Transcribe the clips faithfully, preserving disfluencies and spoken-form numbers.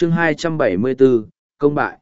chương hai trăm bảy mươi bốn, công bại.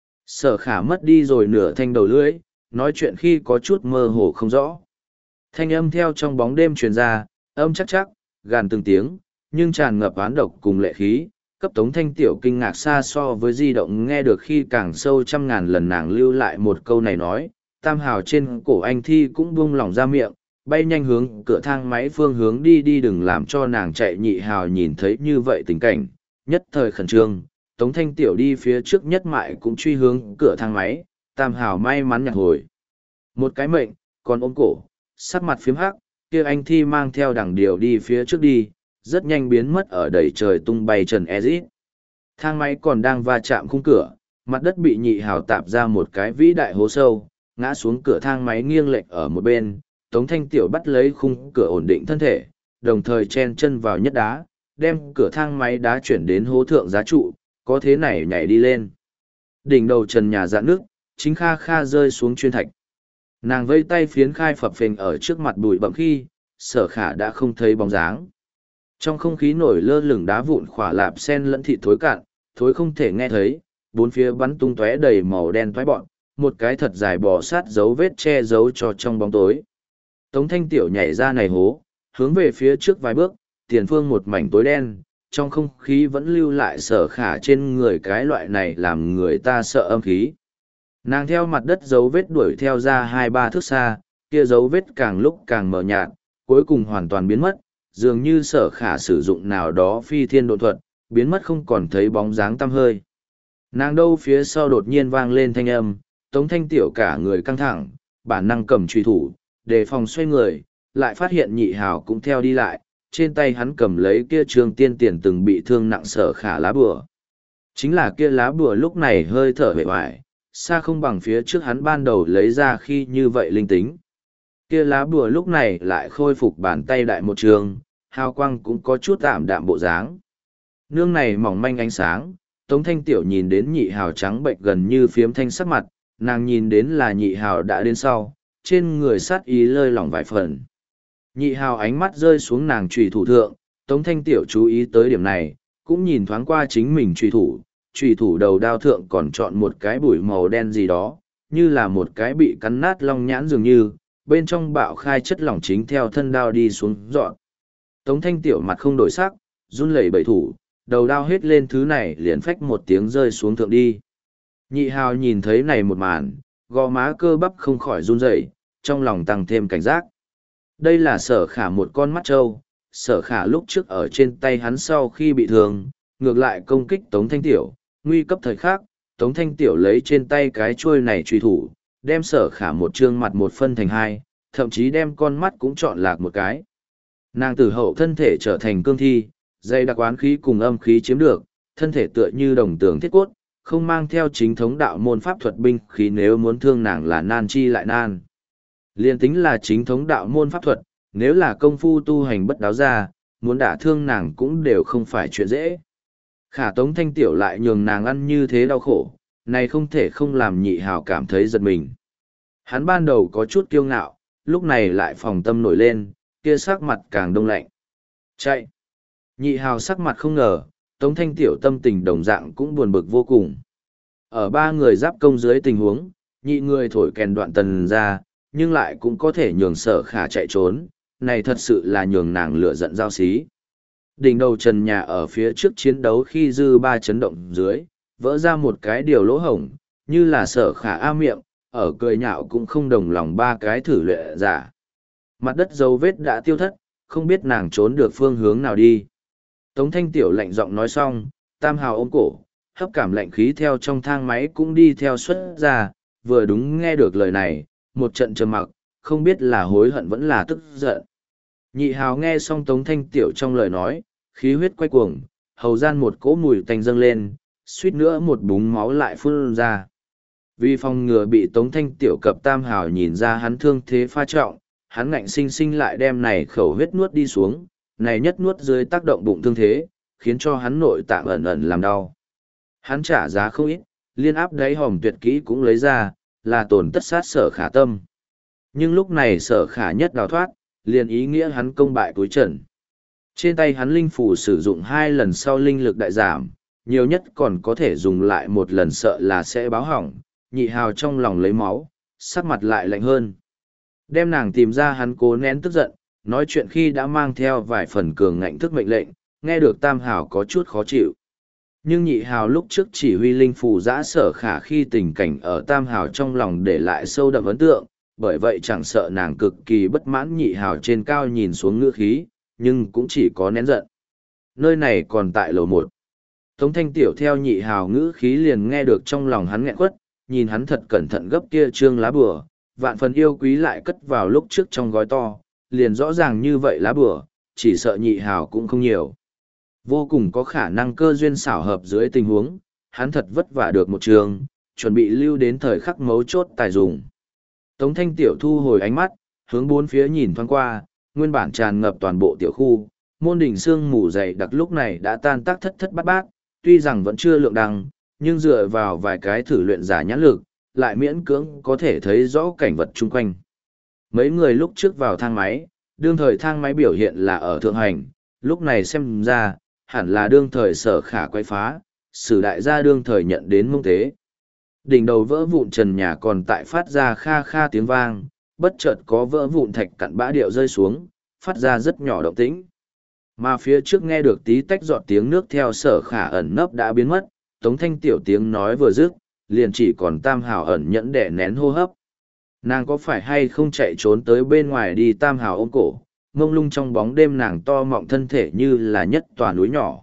Sở khả mất đi rồi nửa thanh đầu lưỡi, nói chuyện khi có chút mơ hồ không rõ. Thanh âm theo trong bóng đêm truyền ra, âm chắc chắc, gàn từng tiếng, nhưng tràn ngập oán độc cùng lệ khí, cấp Tống Thanh Tiểu kinh ngạc xa so với di động nghe được khi càng sâu trăm ngàn lần nàng lưu lại một câu này nói, tam hào trên cổ anh Thi cũng buông lỏng ra miệng, bay nhanh hướng cửa thang máy phương hướng đi đi đừng làm cho nàng chạy. Nhị hào nhìn thấy như vậy tình cảnh, nhất thời khẩn trương, Tống Thanh Tiểu đi phía trước nhất mại cũng truy hướng cửa thang máy, tam hào may mắn nhặt hồi một cái mệnh, còn ôm cổ, sắc mặt phiếm hắc, kia anh Thi mang theo đằng điều đi phía trước đi, rất nhanh biến mất ở đầy trời tung bay trần Ezit. Thang máy còn đang va chạm khung cửa, mặt đất bị nhị hào tạp ra một cái vĩ đại hố sâu, ngã xuống cửa thang máy nghiêng lệch ở một bên, Tống Thanh Tiểu bắt lấy khung cửa ổn định thân thể, đồng thời chen chân vào nhất đá, đem cửa thang máy đá chuyển đến hố thượng giá trụ, có thế này nhảy đi lên. Đỉnh đầu trần nhà dạn nước, chính kha kha rơi xuống chuyên thạch. Nàng vây tay phiến khai phập phình ở trước mặt bụi bậm khi, sở khả đã không thấy bóng dáng. Trong không khí nổi lơ lửng đá vụn khỏa lạp sen lẫn thịt thối cạn, thối không thể nghe thấy, bốn phía bắn tung tóe đầy màu đen toái bọn, một cái thật dài bò sát dấu vết che giấu cho trong bóng tối. Tống Thanh Tiểu nhảy ra này hố, hướng về phía trước vài bước, tiền phương một mảnh tối đen, trong không khí vẫn lưu lại sở khả trên người cái loại này làm người ta sợ âm khí. Nàng theo mặt đất dấu vết đuổi theo ra hai ba thước xa, kia dấu vết càng lúc càng mờ nhạt, cuối cùng hoàn toàn biến mất, dường như sở khả sử dụng nào đó phi thiên độ thuật, biến mất không còn thấy bóng dáng tăm hơi. Nàng đâu phía sau đột nhiên vang lên thanh âm, Tống Thanh Tiểu cả người căng thẳng, bản năng cầm truy thủ, đề phòng xoay người, lại phát hiện nhị hào cũng theo đi lại, trên tay hắn cầm lấy kia trường tiên tiền từng bị thương nặng sở khả lá bùa. Chính là kia lá bùa lúc này hơi thở vệ hoài, xa không bằng phía trước hắn ban đầu lấy ra khi như vậy linh tính. Kia lá bùa lúc này lại khôi phục bàn tay đại một trường, hào quang cũng có chút tạm đạm bộ dáng. Nương này mỏng manh ánh sáng, Tống Thanh Tiểu nhìn đến nhị hào trắng bệnh gần như phiếm thanh sắc mặt, nàng nhìn đến là nhị hào đã đến sau, trên người sát ý lơi lỏng vài phần. Nhị hào ánh mắt rơi xuống nàng trùy thủ thượng, Tống Thanh Tiểu chú ý tới điểm này, cũng nhìn thoáng qua chính mình trùy thủ, trùy thủ đầu đao thượng còn chọn một cái bụi màu đen gì đó, như là một cái bị cắn nát long nhãn dường như, bên trong bạo khai chất lỏng chính theo thân đao đi xuống dọn. Tống Thanh Tiểu mặt không đổi sắc, run lẩy bẩy thủ, đầu đao hết lên thứ này liền phách một tiếng rơi xuống thượng đi. Nhị hào nhìn thấy này một màn, gò má cơ bắp không khỏi run rẩy, trong lòng tăng thêm cảnh giác. Đây là sở khả một con mắt trâu, sở khả lúc trước ở trên tay hắn sau khi bị thương, ngược lại công kích Tống Thanh Tiểu, nguy cấp thời khắc, Tống Thanh Tiểu lấy trên tay cái chuôi này truy thủ, đem sở khả một trương mặt một phân thành hai, thậm chí đem con mắt cũng chọn lạc một cái. Nàng tử hậu thân thể trở thành cương thi, dây đặc oán khí cùng âm khí chiếm được, thân thể tựa như đồng tường thiết cốt, không mang theo chính thống đạo môn pháp thuật binh khí, nếu muốn thương nàng là nan chi lại nan. Liên tính là chính thống đạo môn pháp thuật, nếu là công phu tu hành bất đáo ra, muốn đả thương nàng cũng đều không phải chuyện dễ. Khả Tống Thanh Tiểu lại nhường nàng ăn như thế đau khổ, này không thể không làm nhị hào cảm thấy giật mình. Hắn ban đầu có chút kiêu ngạo, lúc này lại phòng tâm nổi lên, kia sắc mặt càng đông lạnh. Chạy! Nhị hào sắc mặt không ngờ, Tống Thanh Tiểu tâm tình đồng dạng cũng buồn bực vô cùng. Ở ba người giáp công dưới tình huống, nhị người thổi kèn đoạn tần ra, nhưng lại cũng có thể nhường sở khả chạy trốn, này thật sự là nhường nàng lửa giận giao xí. Đỉnh đầu trần nhà ở phía trước chiến đấu khi dư ba chấn động dưới, vỡ ra một cái điều lỗ hổng, như là sở khả a miệng, ở cười nhạo cũng không đồng lòng ba cái thử luyện giả. Mặt đất dấu vết đã tiêu thất, không biết nàng trốn được phương hướng nào đi. Tống Thanh Tiểu lạnh giọng nói xong, tam hào ôm cổ, hấp cảm lạnh khí theo trong thang máy cũng đi theo xuất ra, vừa đúng nghe được lời này, một trận trầm mặc, không biết là hối hận vẫn là tức giận. Nhị hào nghe xong Tống Thanh Tiểu trong lời nói, khí huyết quay cuồng, hầu gian một cỗ mùi tanh dâng lên, suýt nữa một búng máu lại phun ra. Vì phòng ngừa bị Tống Thanh Tiểu cập tam hào nhìn ra hắn thương thế pha trọng, hắn ngạnh sinh sinh lại đem này khẩu huyết nuốt đi xuống, này nhất nuốt dưới tác động bụng thương thế, khiến cho hắn nội tạng ẩn ẩn làm đau. Hắn trả giá không ít, liên áp đáy hòm tuyệt kỹ cũng lấy ra, là tổn tất sát sở khả tâm. Nhưng lúc này sở khả nhất đào thoát, liền ý nghĩa hắn công bại cuối trận. Trên tay hắn linh phủ sử dụng hai lần sau linh lực đại giảm, nhiều nhất còn có thể dùng lại một lần sợ là sẽ báo hỏng, nhị hào trong lòng lấy máu, sắc mặt lại lạnh hơn. Đem nàng tìm ra hắn cố nén tức giận, nói chuyện khi đã mang theo vài phần cường ngạnh thức mệnh lệnh, nghe được tam hào có chút khó chịu. Nhưng nhị hào lúc trước chỉ huy linh phù giã sở khả khi tình cảnh ở tam hào trong lòng để lại sâu đậm ấn tượng, bởi vậy chẳng sợ nàng cực kỳ bất mãn nhị hào trên cao nhìn xuống ngữ khí, nhưng cũng chỉ có nén giận. Nơi này còn tại lầu một. Tống thanh tiểu theo nhị hào ngữ khí liền nghe được trong lòng hắn nghẹn quất, nhìn hắn thật cẩn thận gấp kia trương lá bùa, vạn phần yêu quý lại cất vào lúc trước trong gói to, liền rõ ràng như vậy lá bùa, chỉ sợ nhị hào cũng không nhiều. Vô cùng có khả năng cơ duyên xảo hợp dưới tình huống, hắn thật vất vả được một trường, chuẩn bị lưu đến thời khắc mấu chốt tài dùng. Tống thanh tiểu thu hồi ánh mắt, hướng bốn phía nhìn thoáng qua, nguyên bản tràn ngập toàn bộ tiểu khu, môn đỉnh xương mù dày đặc lúc này đã tan tác thất thất bát bát, tuy rằng vẫn chưa lượng đăng, nhưng dựa vào vài cái thử luyện giả nhãn lực, lại miễn cưỡng có thể thấy rõ cảnh vật chung quanh. Mấy người lúc trước vào thang máy, đương thời thang máy biểu hiện là ở thượng hành, lúc này xem ra, hẳn là đương thời sở khả quay phá, sử đại gia đương thời nhận đến mông tế. Đỉnh đầu vỡ vụn trần nhà còn tại phát ra kha kha tiếng vang, bất chợt có vỡ vụn thạch cặn bã điệu rơi xuống, phát ra rất nhỏ động tĩnh. Mà phía trước nghe được tí tách giọt tiếng nước theo sở khả ẩn nấp đã biến mất, tống thanh tiểu tiếng nói vừa dứt, liền chỉ còn tam hào ẩn nhẫn đẻ nén hô hấp. Nàng có phải hay không chạy trốn tới bên ngoài đi tam hào ôm cổ, mông lung trong bóng đêm nàng to mọng thân thể như là nhất tòa núi nhỏ.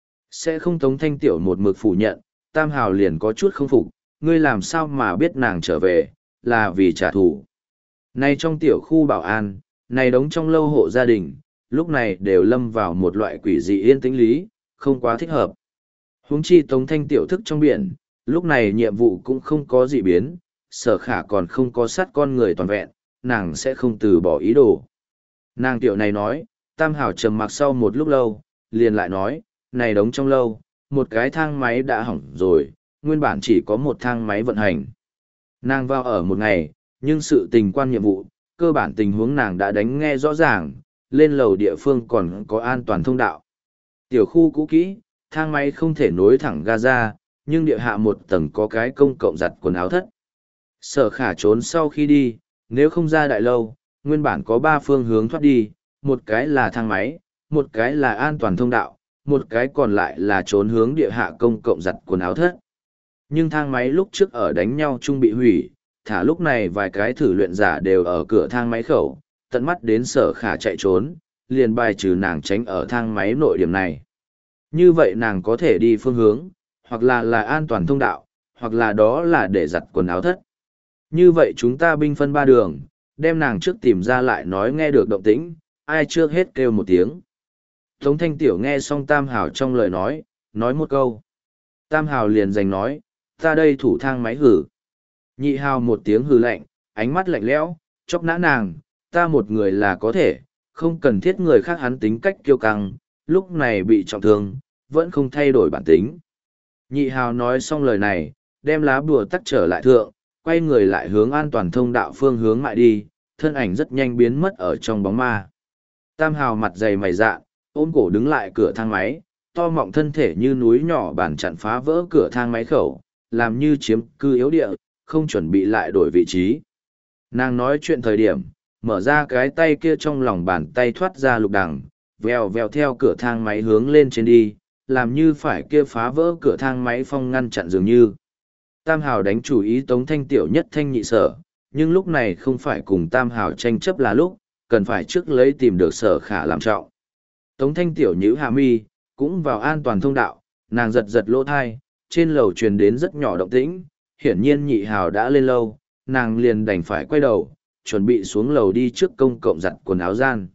Sẽ không tống thanh tiểu một mực phủ nhận, tam hào liền có chút không phục, ngươi làm sao mà biết nàng trở về, là vì trả thù. Nay trong tiểu khu bảo an, này đống trong lâu hộ gia đình, lúc này đều lâm vào một loại quỷ dị yên tĩnh lý, không quá thích hợp. Huống chi tống thanh tiểu thức trong biển, lúc này nhiệm vụ cũng không có dị biến, sở khả còn không có sát con người toàn vẹn, nàng sẽ không từ bỏ ý đồ. Nàng tiểu này nói, tam hào trầm mặc sau một lúc lâu, liền lại nói, này đống trong lâu, một cái thang máy đã hỏng rồi, nguyên bản chỉ có một thang máy vận hành. Nàng vào ở một ngày, nhưng sự tình quan nhiệm vụ, cơ bản tình huống nàng đã đánh nghe rõ ràng, lên lầu địa phương còn có an toàn thông đạo. Tiểu khu cũ kỹ, thang máy không thể nối thẳng ga ra, nhưng địa hạ một tầng có cái công cộng giặt quần áo thất. Sở khả trốn sau khi đi, nếu không ra đại lâu, nguyên bản có ba phương hướng thoát đi, một cái là thang máy, một cái là an toàn thông đạo, một cái còn lại là trốn hướng địa hạ công cộng giặt quần áo thất. Nhưng thang máy lúc trước ở đánh nhau chung bị hủy, thả lúc này vài cái thử luyện giả đều ở cửa thang máy khẩu, tận mắt đến sở khả chạy trốn, liền bài trừ nàng tránh ở thang máy nội điểm này. Như vậy nàng có thể đi phương hướng, hoặc là là an toàn thông đạo, hoặc là đó là để giặt quần áo thất. Như vậy chúng ta binh phân ba đường, đem nàng trước tìm ra lại nói nghe được động tĩnh, ai trước hết kêu một tiếng. Tống thanh tiểu nghe xong tam hào trong lời nói, nói một câu. Tam hào liền giành nói, ta đây thủ thang máy hử. Nhị hào một tiếng hừ lạnh, ánh mắt lạnh lẽo, chóc nã nàng, ta một người là có thể, không cần thiết người khác hắn tính cách kiêu căng, lúc này bị trọng thương, vẫn không thay đổi bản tính. Nhị hào nói xong lời này, đem lá bùa tắt trở lại thượng, quay người lại hướng an toàn thông đạo phương hướng mại đi, thân ảnh rất nhanh biến mất ở trong bóng ma. Tam hào mặt dày mày dạ, ôm cổ đứng lại cửa thang máy, to mọng thân thể như núi nhỏ bản chặn phá vỡ cửa thang máy khẩu, làm như chiếm cư yếu địa, không chuẩn bị lại đổi vị trí. Nàng nói chuyện thời điểm, mở ra cái tay kia trong lòng bàn tay thoát ra lục đằng, vèo vèo theo cửa thang máy hướng lên trên đi, làm như phải kia phá vỡ cửa thang máy phong ngăn chặn dường như. Tam hào đánh chủ ý tống thanh tiểu nhất thanh nhị sở, nhưng lúc này không phải cùng tam hào tranh chấp là lúc, cần phải trước lấy tìm được sở khả làm trọng. Tống thanh tiểu nhữ hạ mi, cũng vào an toàn thông đạo, nàng giật giật lỗ thai, trên lầu truyền đến rất nhỏ động tĩnh, hiển nhiên nhị hào đã lên lâu, nàng liền đành phải quay đầu, chuẩn bị xuống lầu đi trước công cộng giặt quần áo gian.